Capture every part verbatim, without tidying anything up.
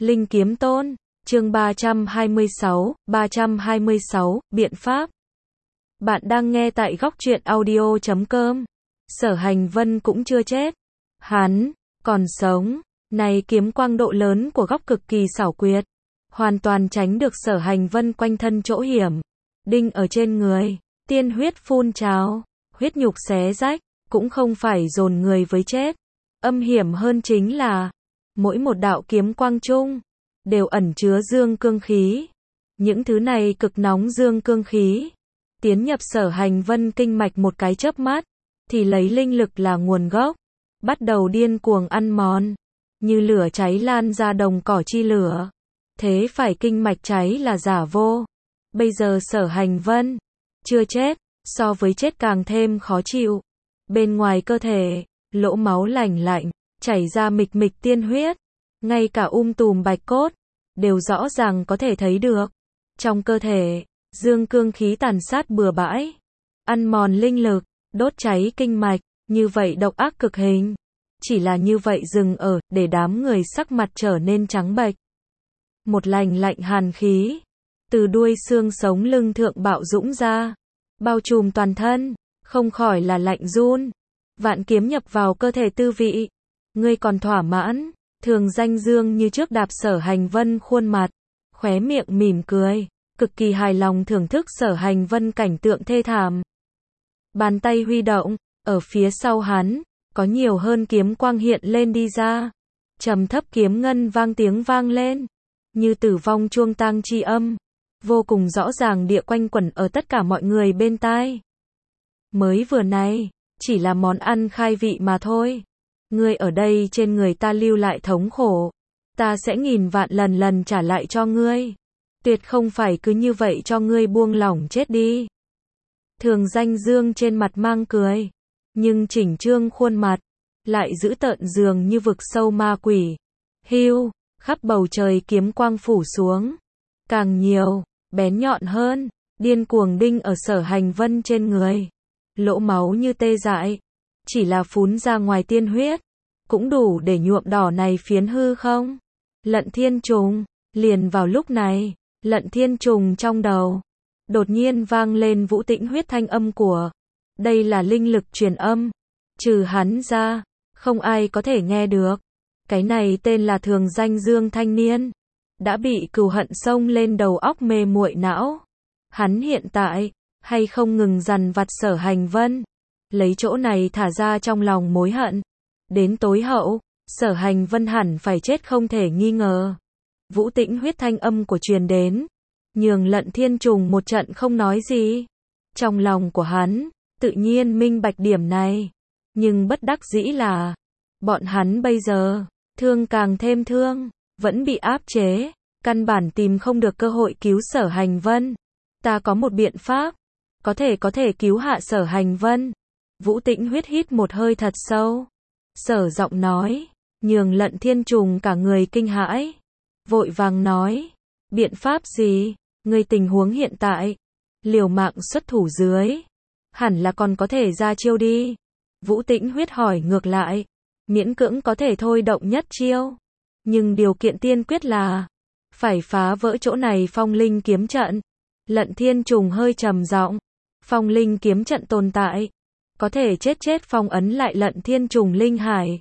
Linh Kiếm Tôn, chương ba trăm hai mươi sáu, ba trăm hai mươi sáu, biện pháp. Bạn đang nghe tại góc truyện audio chấm com. Sở Hành Vân cũng chưa chết. Hắn, còn sống. Này kiếm quang độ lớn của góc cực kỳ xảo quyệt. Hoàn toàn tránh được Sở Hành Vân quanh thân chỗ hiểm. Đinh ở trên người. Tiên huyết phun trào. Huyết nhục xé rách. Cũng không phải dồn người với chết. Âm hiểm hơn chính là mỗi một đạo kiếm quang chung đều ẩn chứa dương cương khí. Những thứ này cực nóng dương cương khí tiến nhập Sở Hành Vân kinh mạch một cái chớp mắt, thì lấy linh lực là nguồn gốc, bắt đầu điên cuồng ăn mòn, như lửa cháy lan ra đồng cỏ chi lửa. Thế phải kinh mạch cháy là giả vô. Bây giờ Sở Hành Vân chưa chết, so với chết càng thêm khó chịu. Bên ngoài cơ thể, lỗ máu lành lạnh, chảy ra mịch mịch tiên huyết, ngay cả um tùm bạch cốt đều rõ ràng có thể thấy được. Trong cơ thể, dương cương khí tàn sát bừa bãi, ăn mòn linh lực, đốt cháy kinh mạch, như vậy độc ác cực hình. Chỉ là như vậy dừng ở, để đám người sắc mặt trở nên trắng bệch. Một lành lạnh hàn khí, từ đuôi xương sống lưng thượng bạo dũng ra, bao trùm toàn thân, không khỏi là lạnh run. Vạn kiếm nhập vào cơ thể tư vị. Ngươi còn thỏa mãn? Thường Danh Dương như trước đạp Sở Hành Vân khuôn mặt, khóe miệng mỉm cười, cực kỳ hài lòng thưởng thức Sở Hành Vân cảnh tượng thê thảm. Bàn tay huy động, ở phía sau hắn, có nhiều hơn kiếm quang hiện lên đi ra. Trầm thấp kiếm ngân vang tiếng vang lên, như tử vong chuông tang chi âm, vô cùng rõ ràng địa quanh quẩn ở tất cả mọi người bên tai. Mới vừa này, chỉ là món ăn khai vị mà thôi. Ngươi ở đây trên người ta lưu lại thống khổ, ta sẽ nghìn vạn lần lần trả lại cho ngươi. Tuyệt không phải cứ như vậy cho ngươi buông lỏng chết đi. Thường Danh Dương trên mặt mang cười, nhưng chỉnh trương khuôn mặt lại giữ tợn dường như vực sâu ma quỷ. Hưu, khắp bầu trời kiếm quang phủ xuống, càng nhiều, bén nhọn hơn, điên cuồng đinh ở Sở Hành Vân trên người. Lỗ máu như tê dại, chỉ là phún ra ngoài tiên huyết, cũng đủ để nhuộm đỏ này phiến hư không. Lận Thiên Trùng, liền vào lúc này, Lận Thiên Trùng trong đầu đột nhiên vang lên vũ tĩnh huyết thanh âm của, đây là linh lực truyền âm, trừ hắn ra, không ai có thể nghe được. Cái này tên là Thường Danh Dương thanh niên, đã bị cừu hận xông lên đầu óc mê muội não. Hắn hiện tại hay không ngừng dằn vặt Sở Hành Vân, lấy chỗ này thả ra trong lòng mối hận. Đến tối hậu, Sở Hành Vân hẳn phải chết không thể nghi ngờ. Vũ tĩnh huyết thanh âm của truyền đến, nhường Lận Thiên Trùng một trận không nói gì. Trong lòng của hắn, tự nhiên minh bạch điểm này. Nhưng bất đắc dĩ là, bọn hắn bây giờ, thương càng thêm thương, vẫn bị áp chế, căn bản tìm không được cơ hội cứu Sở Hành Vân. Ta có một biện pháp, có thể có thể cứu hạ Sở Hành Vân. Vũ tĩnh huyết hít một hơi thật sâu. Sở giọng nói, nhường Lận Thiên Trùng cả người kinh hãi. Vội vàng nói, biện pháp gì? Ngươi tình huống hiện tại, liều mạng xuất thủ dưới, hẳn là còn có thể ra chiêu đi. Vũ tĩnh huyết hỏi ngược lại, miễn cưỡng có thể thôi động nhất chiêu. Nhưng điều kiện tiên quyết là, phải phá vỡ chỗ này phong linh kiếm trận. Lận Thiên Trùng hơi trầm giọng, phong linh kiếm trận tồn tại, có thể chết chết phong ấn lại Lận Thiên Trùng linh hải.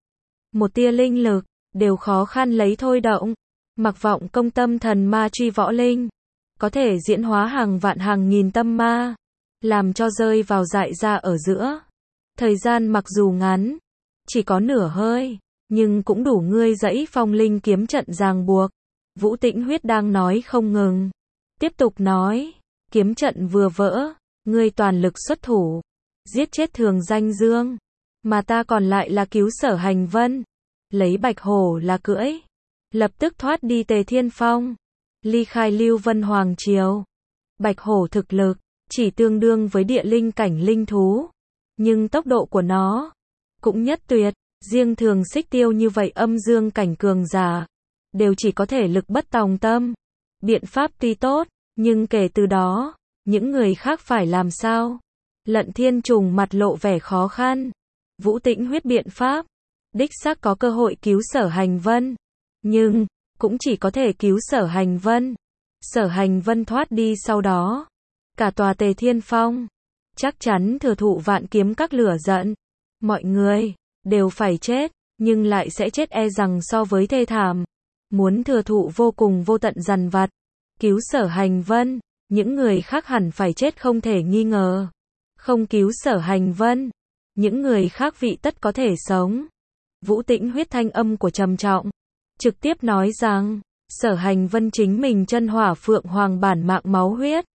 Một tia linh lực, đều khó khăn lấy thôi động. Mặc vọng công tâm thần ma truy võ linh, có thể diễn hóa hàng vạn hàng nghìn tâm ma, làm cho rơi vào dại ra ở giữa. Thời gian mặc dù ngắn, chỉ có nửa hơi, nhưng cũng đủ ngươi dẫy phong linh kiếm trận ràng buộc. Vũ tĩnh huyết đang nói không ngừng, tiếp tục nói, kiếm trận vừa vỡ, ngươi toàn lực xuất thủ, giết chết Thường Danh Dương, mà ta còn lại là cứu Sở Hành Vân, lấy Bạch Hổ là cưỡi, lập tức thoát đi Tề Thiên Phong, ly khai Lưu Vân Hoàng Triều. Bạch Hổ thực lực chỉ tương đương với địa linh cảnh linh thú, nhưng tốc độ của nó cũng nhất tuyệt. Riêng Thường Xích Tiêu như vậy âm dương cảnh cường giả, đều chỉ có thể lực bất tòng tâm. Biện pháp tuy tốt, nhưng kể từ đó, những người khác phải làm sao? Lận Thiên Trùng mặt lộ vẻ khó khăn. Vũ tĩnh huyết biện pháp, đích xác có cơ hội cứu Sở Hành Vân. Nhưng, cũng chỉ có thể cứu Sở Hành Vân. Sở Hành Vân thoát đi sau đó, cả tòa Tề Thiên Phong chắc chắn thừa thụ Vạn Kiếm Các lửa giận. Mọi người đều phải chết, nhưng lại sẽ chết e rằng so với thê thảm. Muốn thừa thụ vô cùng vô tận dằn vặt, cứu Sở Hành Vân, những người khác hẳn phải chết không thể nghi ngờ. Không cứu Sở Hành Vân, những người khác vị tất có thể sống. Vũ Tĩnh Huyết thanh âm của trầm trọng, trực tiếp nói rằng, Sở Hành Vân chính mình chân hỏa phượng hoàng bản mạng máu huyết.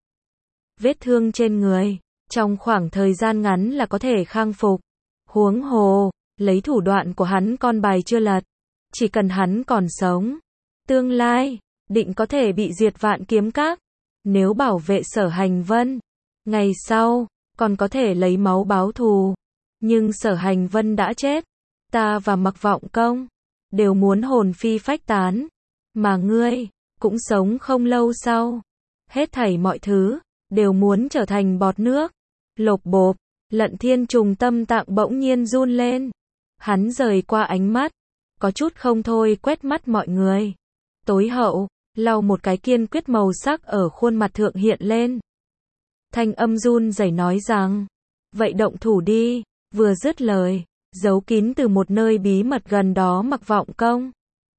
Vết thương trên người, trong khoảng thời gian ngắn là có thể khang phục. Huống hồ, lấy thủ đoạn của hắn con bài chưa lật. Chỉ cần hắn còn sống, tương lai, định có thể bị diệt Vạn Kiếm Các. Nếu bảo vệ Sở Hành Vân, ngày sau, còn có thể lấy máu báo thù. Nhưng Sở Hành Vân đã chết, ta và Mặc Vọng Công đều muốn hồn phi phách tán. Mà ngươi, cũng sống không lâu sau. Hết thảy mọi thứ, đều muốn trở thành bọt nước. Lộp bộp, Lận Thiên Trùng tâm tạng bỗng nhiên run lên. Hắn rời qua ánh mắt, có chút không thôi quét mắt mọi người. Tối hậu, lau một cái kiên quyết màu sắc ở khuôn mặt thượng hiện lên. Thanh âm run rẩy nói rằng, vậy động thủ đi. Vừa dứt lời, giấu kín từ một nơi bí mật gần đó Mặc Vọng Công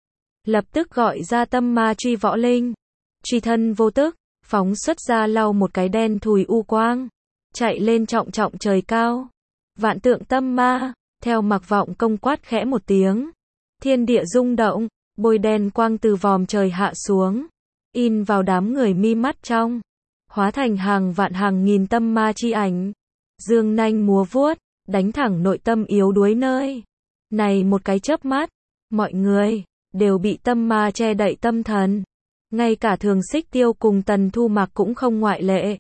lập tức gọi ra tâm ma truy võ linh. Truy thân vô tức, phóng xuất ra lau một cái đen thùi u quang, chạy lên trọng trọng trời cao. Vạn tượng tâm ma, theo Mặc Vọng Công quát khẽ một tiếng. Thiên địa rung động, bôi đen quang từ vòm trời hạ xuống, in vào đám người mi mắt trong, hóa thành hàng vạn hàng nghìn tâm ma chi ảnh. Dương nanh múa vuốt, đánh thẳng nội tâm yếu đuối nơi. Này một cái chớp mắt, mọi người đều bị tâm ma che đậy tâm thần. Ngay cả Thường Xích Tiêu cùng Tần Thu Mặc cũng không ngoại lệ.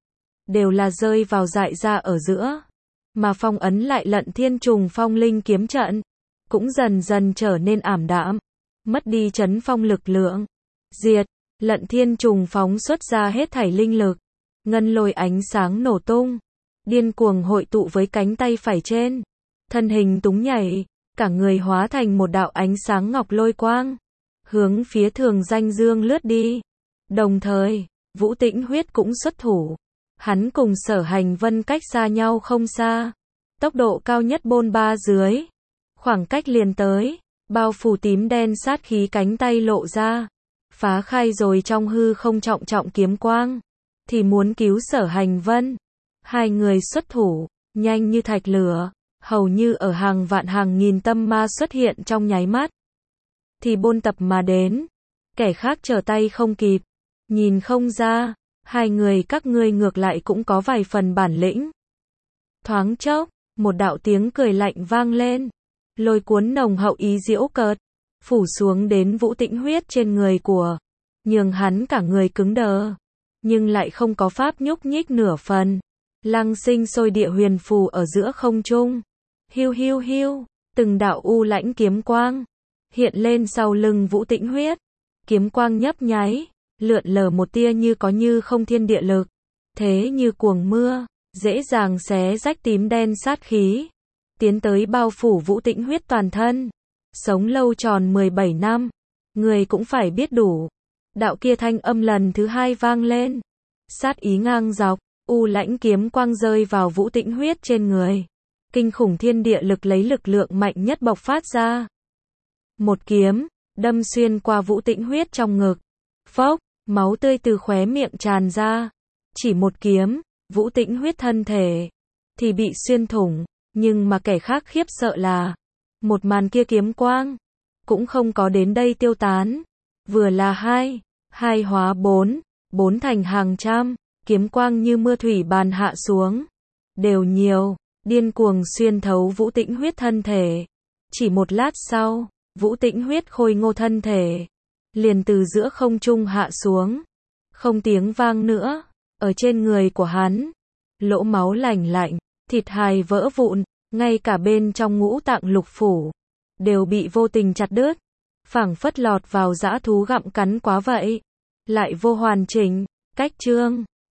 Đều là rơi vào dại ra ở giữa. Mà phong ấn lại Lận Thiên Trùng phong linh kiếm trận, cũng dần dần trở nên ảm đạm, mất đi chấn phong lực lượng. Diệt, Lận Thiên Trùng phóng xuất ra hết thảy linh lực. Ngân lôi ánh sáng nổ tung, điên cuồng hội tụ với cánh tay phải trên. Thân hình túng nhảy, cả người hóa thành một đạo ánh sáng ngọc lôi quang, hướng phía Thường Danh Dương lướt đi. Đồng thời, Vũ Tĩnh Huyết cũng xuất thủ. Hắn cùng Sở Hành Vân cách xa nhau không xa. Tốc độ cao nhất bôn ba dưới. Khoảng cách liền tới, bao phủ tím đen sát khí cánh tay lộ ra. Phá khai rồi trong hư không trọng trọng kiếm quang. Thì muốn cứu Sở Hành Vân. Hai người xuất thủ, nhanh như thạch lửa. Hầu như ở hàng vạn hàng nghìn tâm ma xuất hiện trong nháy mắt. Thì bôn tập mà đến. Kẻ khác trở tay không kịp. Nhìn không ra, hai người các ngươi ngược lại cũng có vài phần bản lĩnh. Thoáng chốc, một đạo tiếng cười lạnh vang lên. Lôi cuốn nồng hậu ý giễu cợt, phủ xuống đến Vũ Tĩnh Huyết trên người của, nhường hắn cả người cứng đờ, nhưng lại không có pháp nhúc nhích nửa phần. Lăng sinh sôi địa huyền phù ở giữa không trung. Hiu hiu hiu, từng đạo u lãnh kiếm quang hiện lên sau lưng Vũ Tĩnh Huyết. Kiếm quang nhấp nháy, lượn lờ một tia như có như không thiên địa lực, thế như cuồng mưa, dễ dàng xé rách tím đen sát khí, tiến tới bao phủ Vũ Tĩnh Huyết toàn thân. Sống lâu tròn mười bảy năm, người cũng phải biết đủ. Đạo kia thanh âm lần thứ hai vang lên, sát ý ngang dọc, u lãnh kiếm quang rơi vào Vũ Tĩnh Huyết trên người. Kinh khủng thiên địa lực lấy lực lượng mạnh nhất bộc phát ra. Một kiếm, đâm xuyên qua Vũ Tĩnh Huyết trong ngực. Phốc, máu tươi từ khóe miệng tràn ra. Chỉ một kiếm, Vũ Tĩnh Huyết thân thể thì bị xuyên thủng, nhưng mà kẻ khác khiếp sợ là một màn kia kiếm quang cũng không có đến đây tiêu tán. Vừa là hai, hai hóa bốn, bốn thành hàng trăm, kiếm quang như mưa thủy bàn hạ xuống. Đều nhiều, điên cuồng xuyên thấu Vũ Tĩnh Huyết thân thể. Chỉ một lát sau, Vũ Tĩnh Huyết khôi ngô thân thể liền từ giữa không trung hạ xuống. Không tiếng vang nữa, ở trên người của hắn, lỗ máu lành lạnh, thịt hài vỡ vụn, ngay cả bên trong ngũ tạng lục phủ đều bị vô tình chặt đứt, phảng phất lọt vào dã thú gặm cắn quá vậy. Lại vô hoàn chỉnh, cách chương